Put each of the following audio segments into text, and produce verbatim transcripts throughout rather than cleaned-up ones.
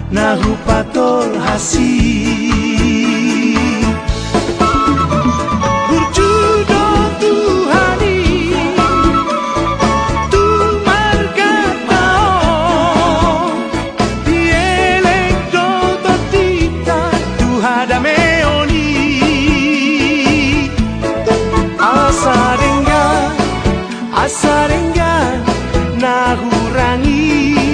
nahu patol hasi burjudo Tuhani tu margatao dielek do totita tu hadameoni asarenga asarenga nahurangi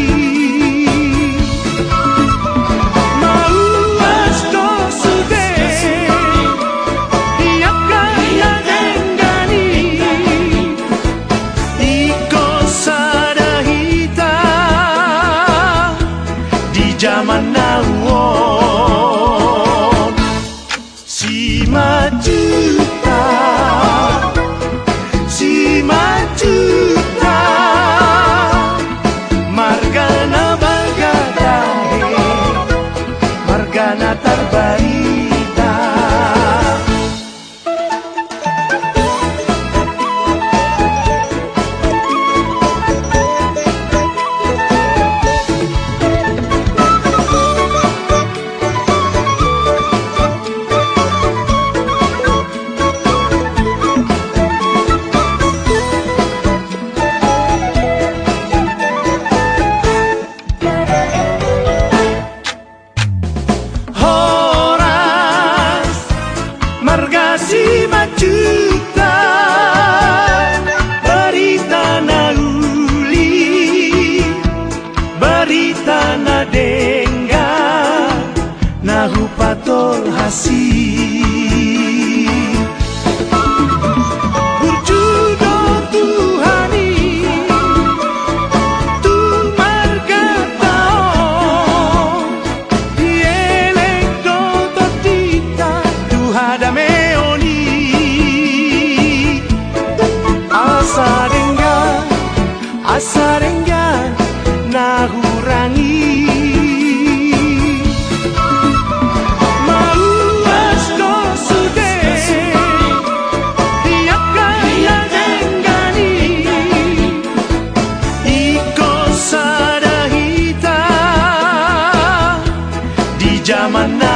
zaman now si majuta si majuta margana bagadahe margana terbarita si majuta berita nauli berita nadengga nahu patol hasi burjudo Tuhani tu margatao dielek do totita tu hadame asarenga asarenga nahurangi mau asko sude tiapkaya denggani iko sadahita di zaman